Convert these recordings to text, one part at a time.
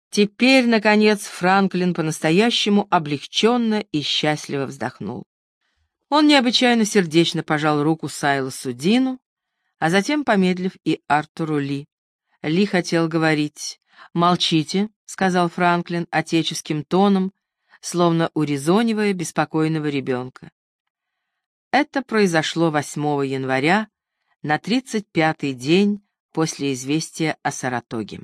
Теперь, наконец, Франклин по-настоящему облегченно и счастливо вздохнул. Он необычайно сердечно пожал руку Сайлосу Дину, а затем, помедлив, и Артуру Ли. Ли хотел говорить. «Молчите», — сказал Франклин отеческим тоном, словно урезонивая беспокойного ребенка. Это произошло 8 января, на 35-й день после известия о Саратоге.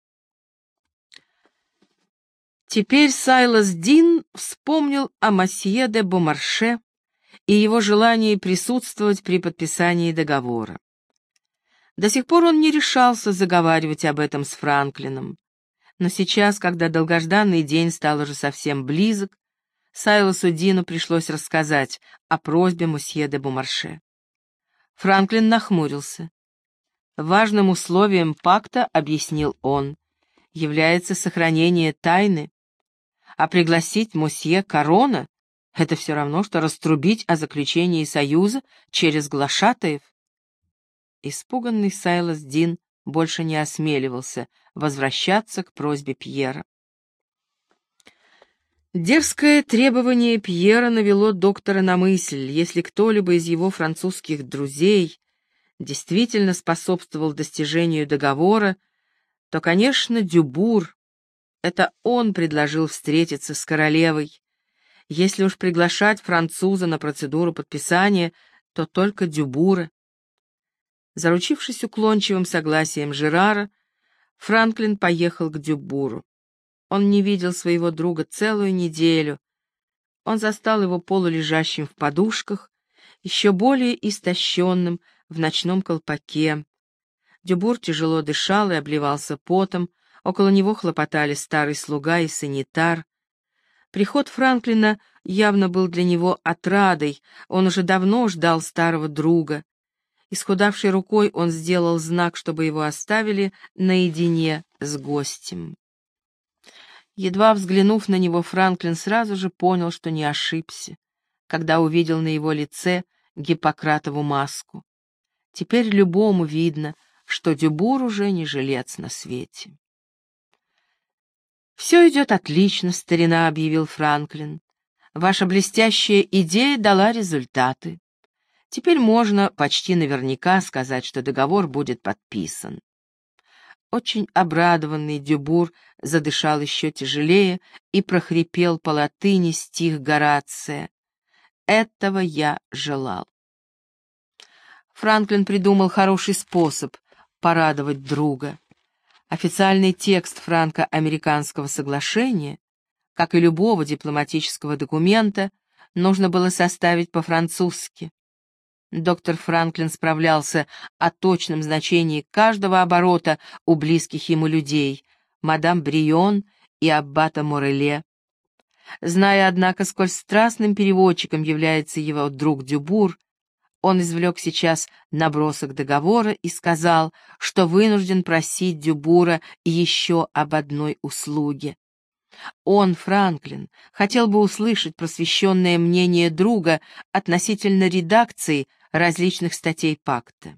Теперь Сайлос Дин вспомнил о мосье де Бомарше и его желании присутствовать при подписании договора. До сих пор он не решался заговаривать об этом с Франклином, но сейчас, когда долгожданный день стал уже совсем близок, Сайлосу Дину пришлось рассказать о просьбе мосье де Бомарше. Франклин нахмурился. Важным условием пакта, объяснил он, является сохранение тайны, а пригласить мосье Корона — это все равно, что раструбить о заключении союза через глашатаев. Испуганный Сайлос Дин больше не осмеливался возвращаться к просьбе Пьера. Дерзкое требование Пьера навело доктора на мысль: если кто-либо из его французских друзей действительно способствовал достижению договора, то, конечно, Дюбур. Это он предложил встретиться с королевой. Если уж приглашать француза на процедуру подписания, то только Дюбура. Заручившись уклончивым согласием Жерара, Франклин поехал к Дюбуру. Он не видел своего друга целую неделю. Он застал его полулежащим в подушках, еще более истощенным в ночном колпаке. Дюбур тяжело дышал и обливался потом, около него хлопотали старый слуга и санитар. Приход Франклина явно был для него отрадой, он уже давно ждал старого друга. Исхудавшей рукой он сделал знак, чтобы его оставили наедине с гостем. Едва взглянув на него, Франклин сразу же понял, что не ошибся, когда увидел на его лице Гиппократову маску. Теперь любому видно, что Дюбур уже не жилец на свете. «Все идет отлично, старина», — объявил Франклин. «Ваша блестящая идея дала результаты. Теперь можно почти наверняка сказать, что договор будет подписан». Очень обрадованный Дюбур задышал еще тяжелее и прохрипел по латыни стих Горация: «Этого я желал». Франклин придумал хороший способ порадовать друга. Официальный текст франко-американского соглашения, как и любого дипломатического документа, нужно было составить по-французски. Доктор Франклин справлялся о точном значении каждого оборота у близких ему людей, мадам Брион и аббата Мореле. Зная, однако, сколь страстным переводчиком является его друг Дюбур, он извлек сейчас набросок договора и сказал, что вынужден просить Дюбура еще об одной услуге. Он, Франклин, хотел бы услышать просвещенное мнение друга относительно редакции различных статей пакта.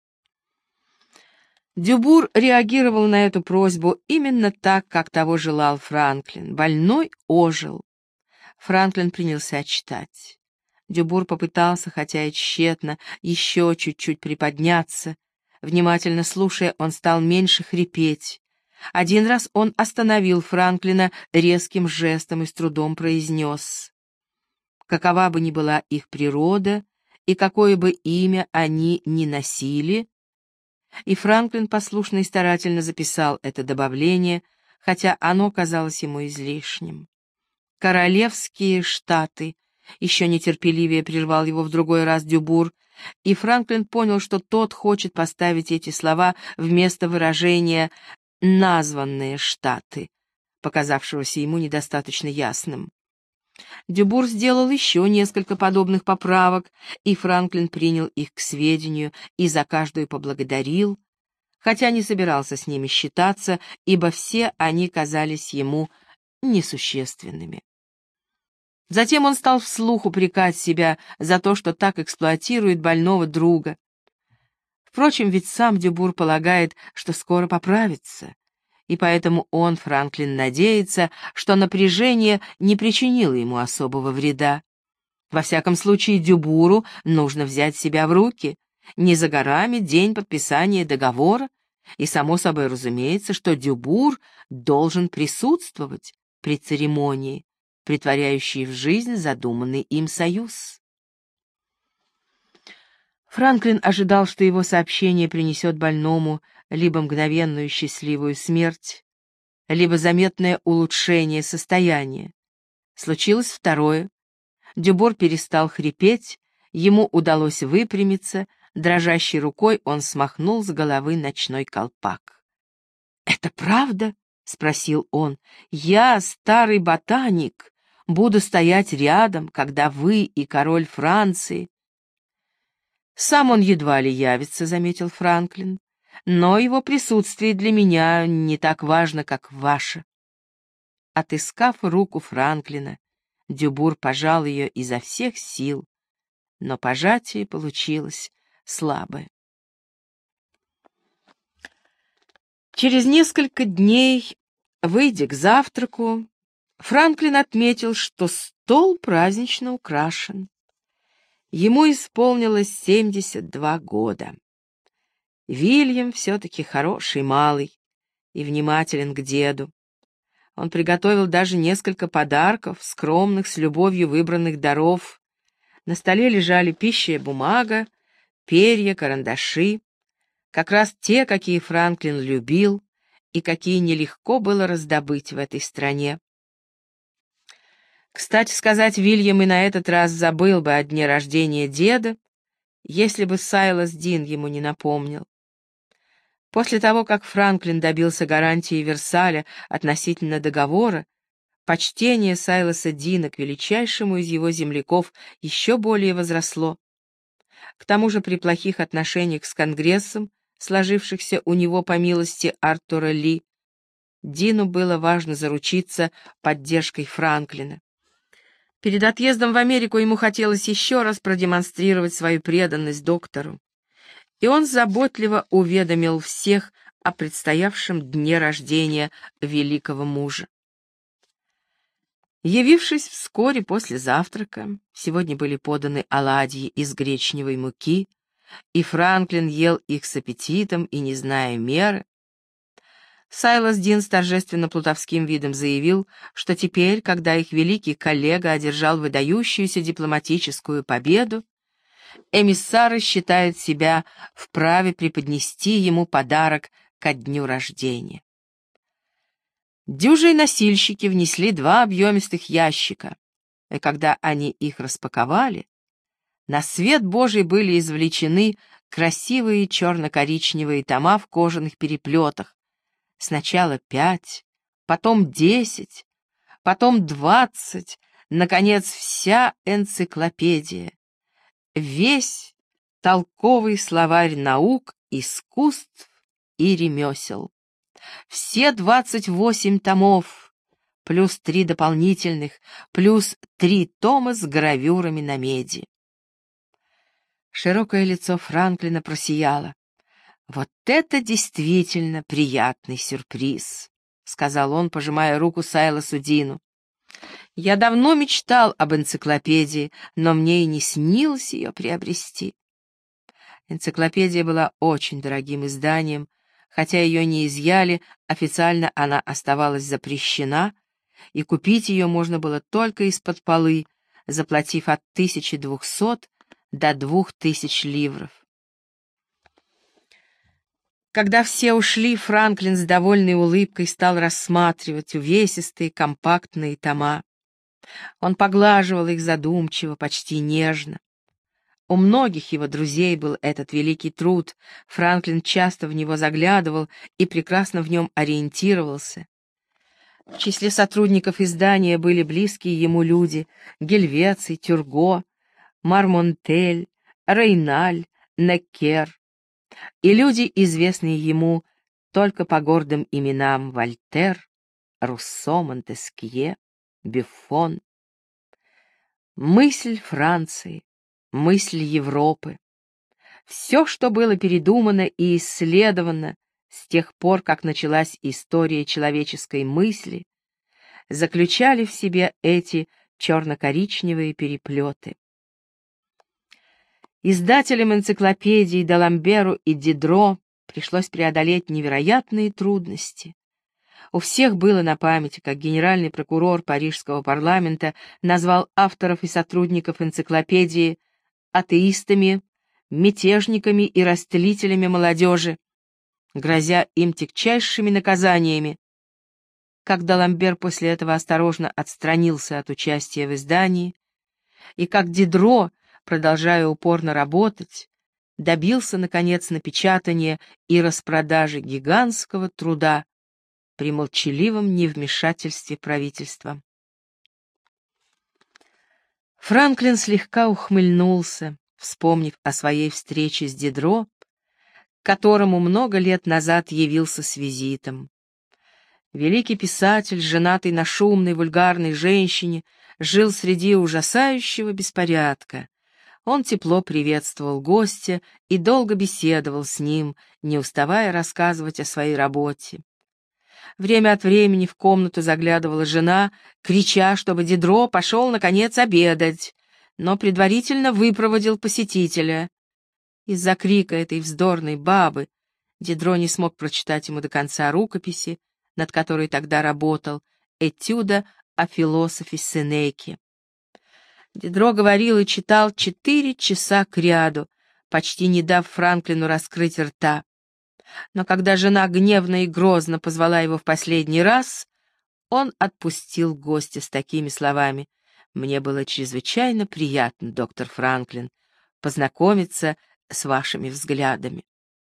Дюбур реагировал на эту просьбу именно так, как того желал Франклин. Больной ожил. Франклин принялся читать. Дюбур попытался, хотя и тщетно, еще чуть-чуть приподняться. Внимательно слушая, он стал меньше хрипеть. Один раз он остановил Франклина резким жестом и с трудом произнес: «Какова бы ни была их природа, и какое бы имя они ни носили», и Франклин послушно и старательно записал это добавление, хотя оно казалось ему излишним. «Королевские штаты», — еще нетерпеливее прервал его в другой раз Дюбур, и Франклин понял, что тот хочет поставить эти слова вместо выражения «названные штаты», показавшегося ему недостаточно ясным. Дюбур сделал еще несколько подобных поправок, и Франклин принял их к сведению и за каждую поблагодарил, хотя не собирался с ними считаться, ибо все они казались ему несущественными. Затем он стал вслух упрекать себя за то, что так эксплуатирует больного друга. Впрочем, ведь сам Дюбур полагает, что скоро поправится. и поэтому он, Франклин, надеется, что напряжение не причинило ему особого вреда. Во всяком случае, Дюбуру нужно взять себя в руки. Не за горами день подписания договора, и, само собой разумеется, что Дюбур должен присутствовать при церемонии, претворяющей в жизнь задуманный им союз. Франклин ожидал, что его сообщение принесет больному либо мгновенную счастливую смерть, либо заметное улучшение состояния. Случилось второе. Дюбур перестал хрипеть, ему удалось выпрямиться, дрожащей рукой он смахнул с головы ночной колпак. «Это правда?» — спросил он. «Я, старый ботаник, буду стоять рядом, когда вы и король Франции...» «Сам он едва ли явится», — заметил Франклин, «но его присутствие для меня не так важно, как ваше». Отыскав руку Франклина, Дюбур пожал ее изо всех сил, но пожатие получилось слабое. Через несколько дней, выйдя к завтраку, Франклин отметил, что стол празднично украшен. Ему исполнилось 72 года. Вильям все-таки хороший малый и внимателен к деду. Он приготовил даже несколько подарков, скромных, с любовью выбранных даров. На столе лежали пища и бумага, перья, карандаши, как раз те, какие Франклин любил и какие нелегко было раздобыть в этой стране. Кстати сказать, Вильям и на этот раз забыл бы о дне рождения деда, если бы Сайлас Дин ему не напомнил. После того, как Франклин добился гарантии Версаля относительно договора, почтение Сайласа Дина к величайшему из его земляков еще более возросло. К тому же при плохих отношениях с Конгрессом, сложившихся у него по милости Артура Ли, Дину было важно заручиться поддержкой Франклина. Перед отъездом в Америку ему хотелось еще раз продемонстрировать свою преданность доктору, и он заботливо уведомил всех о предстоявшем дне рождения великого мужа. Явившись вскоре после завтрака, сегодня были поданы оладьи из гречневой муки, и Франклин ел их с аппетитом и не зная меры, Сайлас Дин с торжественно плутовским видом заявил, что теперь, когда их великий коллега одержал выдающуюся дипломатическую победу, эмиссары считают себя вправе преподнести ему подарок ко дню рождения. Дюжие носильщики внесли 2 объемистых ящика, и когда они их распаковали, на свет Божий были извлечены красивые черно-коричневые тома в кожаных переплетах, сначала 5, потом 10, потом 20, наконец, вся энциклопедия, весь толковый словарь наук, искусств и ремесел. Все 28 томов, плюс 3 дополнительных, плюс 3 тома с гравюрами на меди. Широкое лицо Франклина просияло. «Вот это действительно приятный сюрприз», — сказал он, пожимая руку Сайласу Дину. «Я давно мечтал об энциклопедии, но мне и не снилось ее приобрести». Энциклопедия была очень дорогим изданием, хотя ее не изъяли, официально она оставалась запрещена, и купить ее можно было только из-под полы, заплатив от 1200 до 2000 ливров. Когда все ушли, Франклин с довольной улыбкой стал рассматривать увесистые компактные тома. Он поглаживал их задумчиво, почти нежно. У многих его друзей был этот великий труд, Франклин часто в него заглядывал и прекрасно в нем ориентировался. В числе сотрудников издания были близкие ему люди — Гельвеций, Тюрго, Мармонтель, Рейналь, Неккер, и люди, известные ему только по гордым именам Вольтер, Руссо, Монтескье, Бюффон. Мысль Франции, мысль Европы. Все, что было передумано и исследовано, с тех пор, как началась история человеческой мысли, заключали в себе эти черно-коричневые переплеты. Издателям энциклопедий Даламберу и Дидро пришлось преодолеть невероятные трудности. У всех было на памяти, как генеральный прокурор парижского парламента назвал авторов и сотрудников энциклопедии атеистами, мятежниками и растлителями молодежи, грозя им тягчайшими наказаниями. Как Даламбер после этого осторожно отстранился от участия в издании, и как Дидро, продолжая упорно работать, добился, наконец, напечатания и распродажи гигантского труда при молчаливом невмешательстве правительства. Франклин слегка ухмыльнулся, вспомнив о своей встрече с Дидро, к которому много лет назад явился с визитом. Великий писатель, женатый на шумной, вульгарной женщине, жил среди ужасающего беспорядка. Он тепло приветствовал гостя и долго беседовал с ним, не уставая рассказывать о своей работе. Время от времени в комнату заглядывала жена, крича, чтобы Дидро пошел, наконец, обедать, но предварительно выпроводил посетителя. Из-за крика этой вздорной бабы Дидро не смог прочитать ему до конца рукописи, над которой тогда работал, «Этюда о философе Сенеке». Дидро говорил и читал 4 часа кряду, почти не дав Франклину раскрыть рта. Но когда жена гневно и грозно позвала его в последний раз, он отпустил гостя с такими словами: «Мне было чрезвычайно приятно, доктор Франклин, познакомиться с вашими взглядами».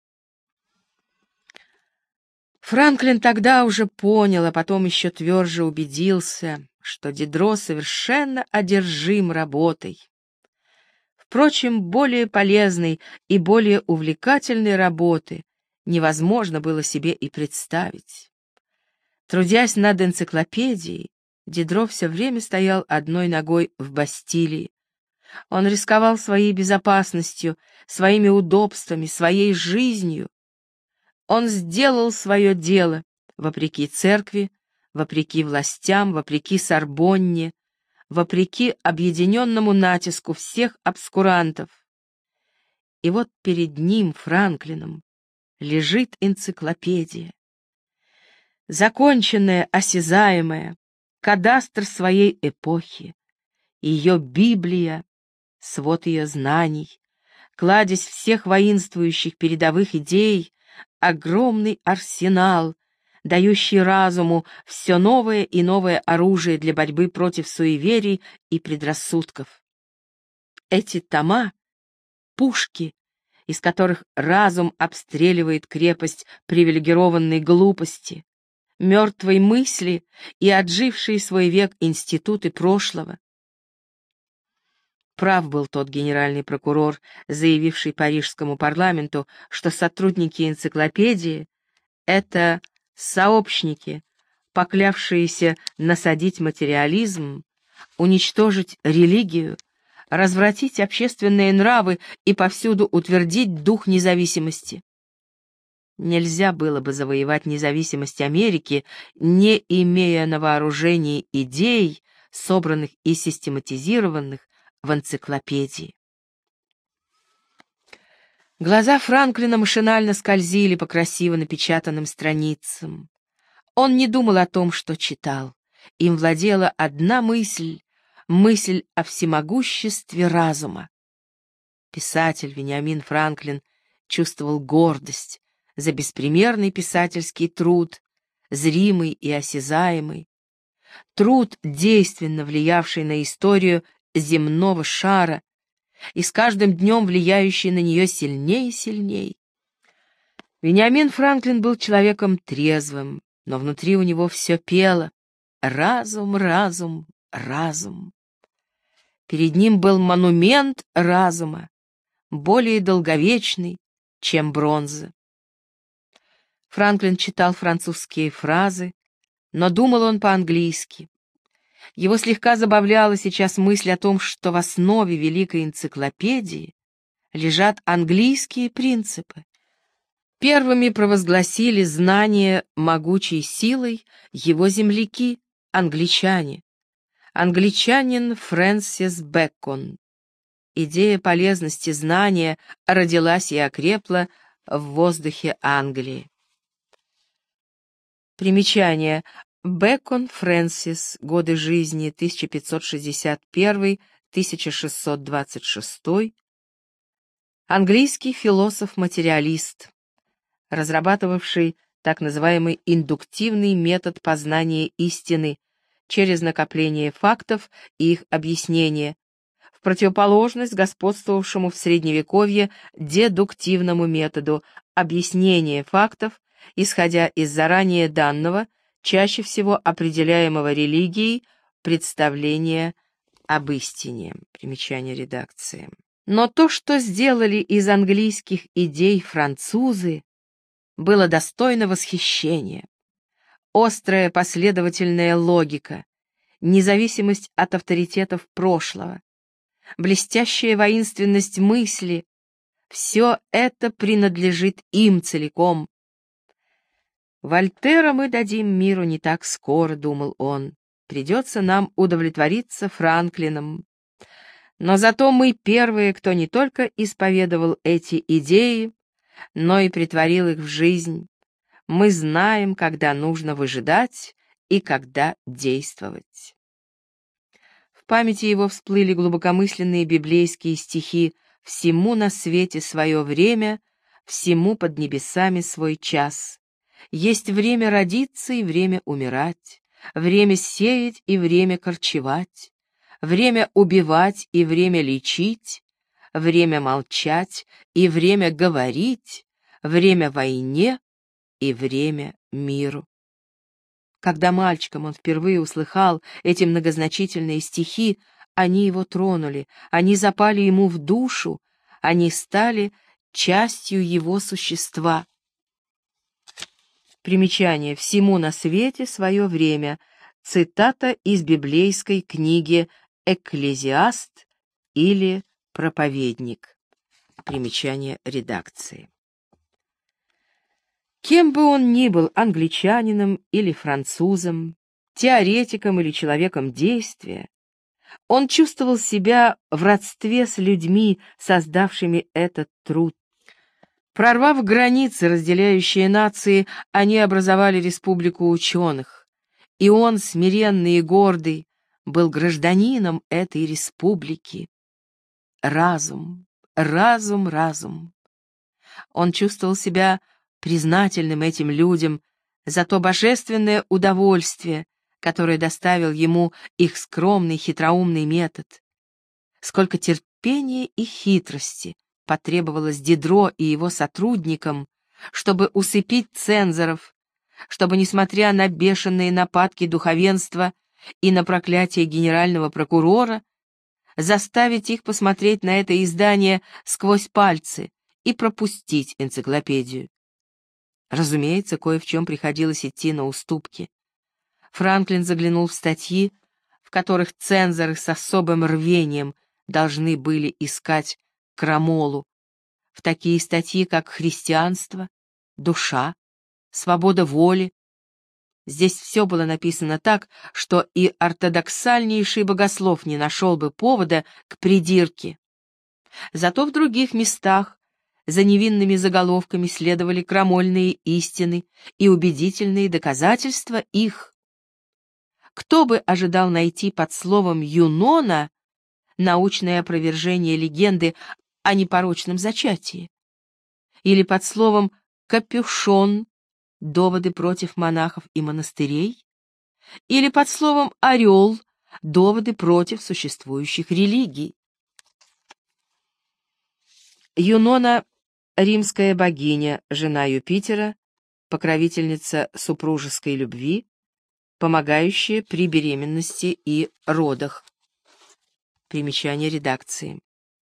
Франклин тогда уже понял, а потом еще тверже убедился, что Дидро совершенно одержим работой. Впрочем, более полезной и более увлекательной работы невозможно было себе и представить. Трудясь над энциклопедией, Дидро все время стоял одной ногой в Бастилии. Он рисковал своей безопасностью, своими удобствами, своей жизнью. Он сделал свое дело, вопреки церкви, вопреки властям, вопреки Сорбонне, вопреки объединенному натиску всех обскурантов. И вот перед ним, Франклином, лежит энциклопедия. Законченная, осязаемая, кадастр своей эпохи, ее Библия, свод ее знаний, кладезь всех воинствующих передовых идей, огромный арсенал, дающий разуму все новое и новое оружие для борьбы против суеверий и предрассудков. Эти тома — пушки, из которых разум обстреливает крепость привилегированной глупости, мертвой мысли и отжившие свой век институты прошлого. Прав был тот генеральный прокурор, заявивший парижскому парламенту, что сотрудники энциклопедии — это сообщники, поклявшиеся насадить материализм, уничтожить религию, развратить общественные нравы и повсюду утвердить дух независимости. Нельзя было бы завоевать независимость Америки, не имея на вооружении идей, собранных и систематизированных в энциклопедии. Глаза Франклина машинально скользили по красиво напечатанным страницам. Он не думал о том, что читал. Им владела одна мысль — мысль о всемогуществе разума. Писатель Вениамин Франклин чувствовал гордость за беспримерный писательский труд, зримый и осязаемый, труд, действенно влиявший на историю земного шара и с каждым днем влияющий на нее сильнее и сильнее. Вениамин Франклин был человеком трезвым, но внутри у него все пело: разум, разум, разум. Перед ним был монумент разума, более долговечный, чем бронза. Франклин читал французские фразы, но думал он по-английски. Его слегка забавляла сейчас мысль о том, что в основе великой энциклопедии лежат английские принципы. Первыми провозгласили знание могучей силой его земляки, англичане. Англичанин Фрэнсис Бэкон. Идея полезности знания родилась и окрепла в воздухе Англии. Примечание. Бэкон Фрэнсис. Годы жизни 1561-1626. Английский философ-материалист, разрабатывавший так называемый индуктивный метод познания истины через накопление фактов и их объяснение, в противоположность господствовавшему в Средневековье дедуктивному методу объяснения фактов, исходя из заранее данного, чаще всего определяемого религией, представления об истине. Примечание редакции. Но то, что сделали из английских идей французы, было достойно восхищения. Острая последовательная логика, независимость от авторитетов прошлого, блестящая воинственность мысли — все это принадлежит им целиком. «Вольтера мы дадим миру не так скоро», — думал он, — «придется нам удовлетвориться Франклином. Но зато мы первые, кто не только исповедовал эти идеи, но и претворил их в жизнь. Мы знаем, когда нужно выжидать и когда действовать». В памяти его всплыли глубокомысленные библейские стихи: «Всему на свете свое время, всему под небесами свой час. Есть время родиться и время умирать, время сеять и время корчевать, время убивать и время лечить, время молчать и время говорить, время войне и время миру». Когда мальчиком он впервые услыхал эти многозначительные стихи, они его тронули, они запали ему в душу, они стали частью его существа. Примечание. «Всему на свете свое время». Цитата из библейской книги «Экклезиаст» или «Проповедник». Примечание редакции. Кем бы он ни был, англичанином или французом, теоретиком или человеком действия, он чувствовал себя в родстве с людьми, создавшими этот труд. Прорвав границы, разделяющие нации, они образовали республику ученых, и он, смиренный и гордый, был гражданином этой республики. Разум, разум, разум. Он чувствовал себя признательным этим людям за то божественное удовольствие, которое доставил ему их скромный хитроумный метод. Сколько терпения и хитрости потребовалось Дидро и его сотрудникам, чтобы усыпить цензоров, чтобы, несмотря на бешеные нападки духовенства и на проклятие генерального прокурора, заставить их посмотреть на это издание сквозь пальцы и пропустить энциклопедию. Разумеется, кое в чем приходилось идти на уступки. Франклин заглянул в статьи, в которых цензоры с особым рвением должны были искать крамолу, в такие статьи, как «Христианство», «Душа», «Свобода воли». Здесь все было написано так, что и ортодоксальнейший богослов не нашел бы повода к придирке. Зато в других местах за невинными заголовками следовали крамольные истины и убедительные доказательства их. Кто бы ожидал найти под словом «Юнона» научное опровержение легенды о непорочном зачатии? Или под словом «капюшон» доводы против монахов и монастырей? Или под словом «орел» доводы против существующих религий? Юнона — римская богиня, жена Юпитера, покровительница супружеской любви, помогающая при беременности и родах. Примечание редакции.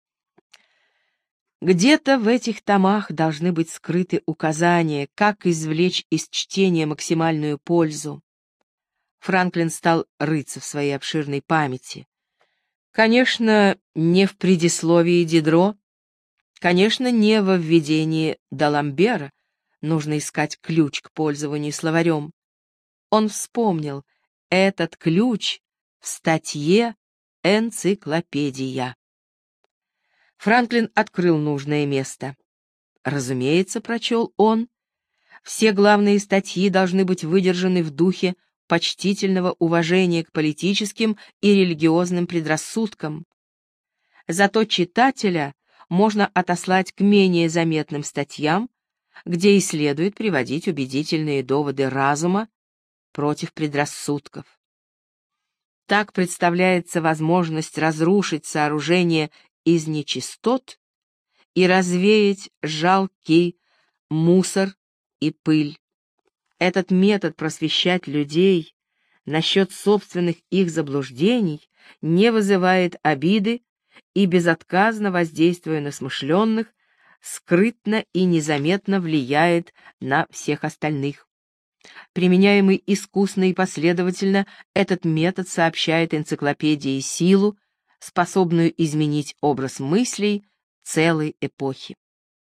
Где-то в этих томах должны быть скрыты указания, как извлечь из чтения максимальную пользу. Франклин стал рыться в своей обширной памяти. Конечно, не в предисловии Дидро, конечно, не во введении Даламбера, Нужно искать ключ к пользованию словарем. Он вспомнил этот ключ в статье «Энциклопедия». Франклин открыл нужное место. Разумеется, прочел он, все главные статьи должны быть выдержаны в духе почтительного уважения к политическим и религиозным предрассудкам. Зато читателя можно отослать к менее заметным статьям, где и следует приводить убедительные доводы разума против предрассудков. Так представляется возможность разрушить сооружение из нечистот и развеять жалкий мусор и пыль. Этот метод просвещать людей насчет собственных их заблуждений не вызывает обиды и, безотказно воздействуя на смышленных, скрытно и незаметно влияет на всех остальных. Применяемый искусно и последовательно, этот метод сообщает энциклопедии силу, способную изменить образ мыслей целой эпохи.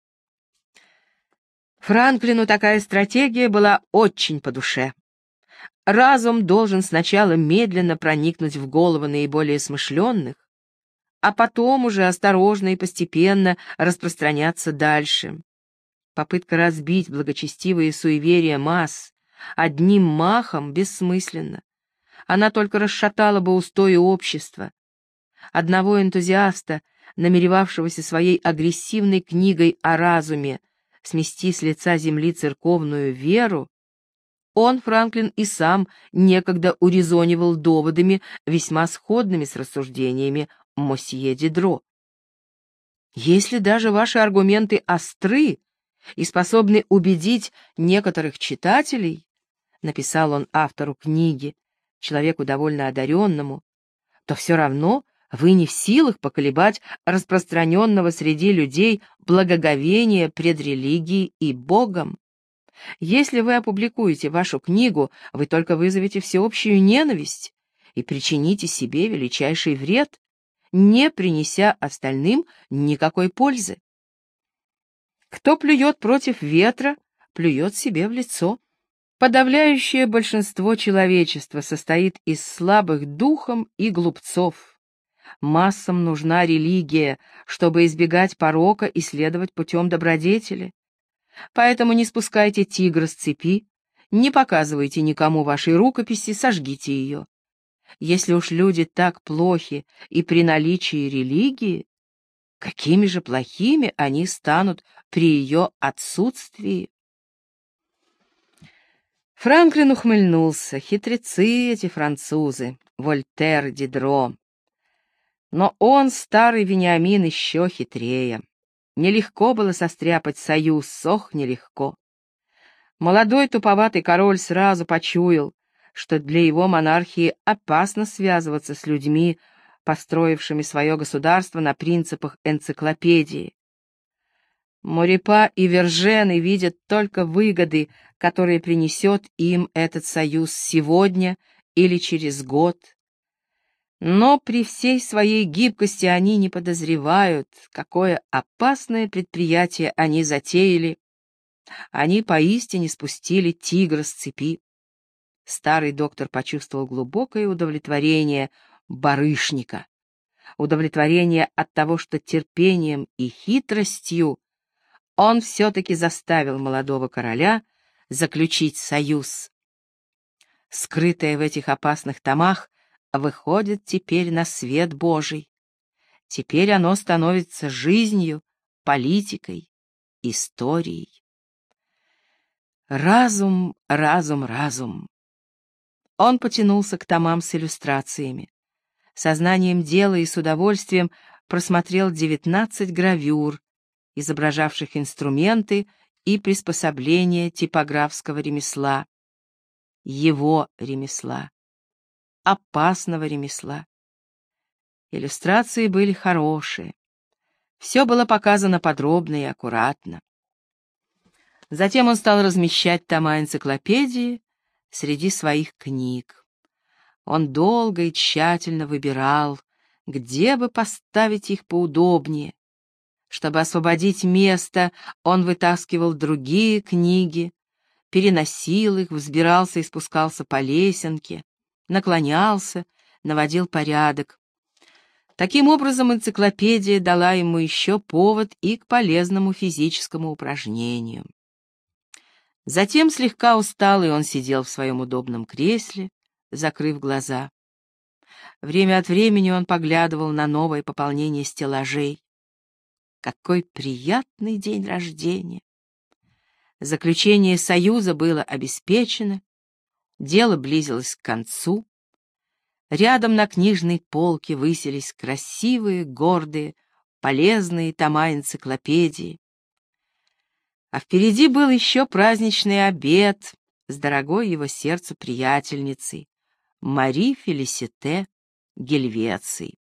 Франклину такая стратегия была очень по душе. Разум должен сначала медленно проникнуть в головы наиболее смышленных, а потом уже осторожно и постепенно распространяться дальше. Попытка разбить благочестивые суеверия масс одним махом бессмысленна. Она только расшатала бы устои общества. Одного энтузиаста, намеревавшегося своей агрессивной книгой о разуме смести с лица земли церковную веру, он, Франклин, и сам некогда урезонивал доводами, весьма сходными с рассуждениями мосье Дидро. Если даже ваши аргументы остры и способны убедить некоторых читателей, написал он автору книги, человеку довольно одаренному, то все равно вы не в силах поколебать распространенного среди людей благоговения пред религией и Богом. Если вы опубликуете вашу книгу, вы только вызовете всеобщую ненависть и причините себе величайший вред, не принеся остальным никакой пользы. Кто плюет против ветра, плюет себе в лицо. Подавляющее большинство человечества состоит из слабых духом и глупцов. Массам нужна религия, чтобы избегать порока и следовать путем добродетели. Поэтому не спускайте тигра с цепи, не показывайте никому вашей рукописи, сожгите ее. Если уж люди так плохи и при наличии религии, какими же плохими они станут при ее отсутствии? Франклин ухмыльнулся. Хитрецы эти французы, Вольтер, Дидро. Но он, старый Вениамин, еще хитрее. Нелегко было состряпать союз, ох, нелегко. Молодой туповатый король сразу почуял, что для его монархии опасно связываться с людьми, построившими свое государство на принципах энциклопедии. Морепа и Вержены видят только выгоды, которые принесет им этот союз сегодня или через год. Но при всей своей гибкости они не подозревают, какое опасное предприятие они затеяли. Они поистине спустили тигра с цепи. Старый доктор почувствовал глубокое удовлетворение барышника, удовлетворение от того, что терпением и хитростью он все-таки заставил молодого короля заключить союз. Скрытое в этих опасных томах выходит теперь на свет Божий. Теперь оно становится жизнью, политикой, историей. Разум, разум, разум. Он потянулся к томам с иллюстрациями. Сознанием дела и с удовольствием просмотрел 19 гравюр, изображавших инструменты и приспособления типографского ремесла. Его ремесла. Опасного ремесла. Иллюстрации были хорошие. Все было показано подробно и аккуратно. Затем он стал размещать тома энциклопедии среди своих книг. Он долго и тщательно выбирал, где бы поставить их поудобнее. Чтобы освободить место, он вытаскивал другие книги, переносил их, взбирался и спускался по лесенке, наклонялся, наводил порядок. Таким образом, энциклопедия дала ему еще повод и к полезному физическому упражнению. Затем, слегка усталый, он сидел в своем удобном кресле, закрыв глаза. Время от времени он поглядывал на новое пополнение стеллажей. Какой приятный день рождения! Заключение союза было обеспечено, дело близилось к концу. Рядом на книжной полке высились красивые, гордые, полезные тома энциклопедии. А впереди был еще праздничный обед с дорогой его сердцу приятельницей Мари Фелисите Гельвецией.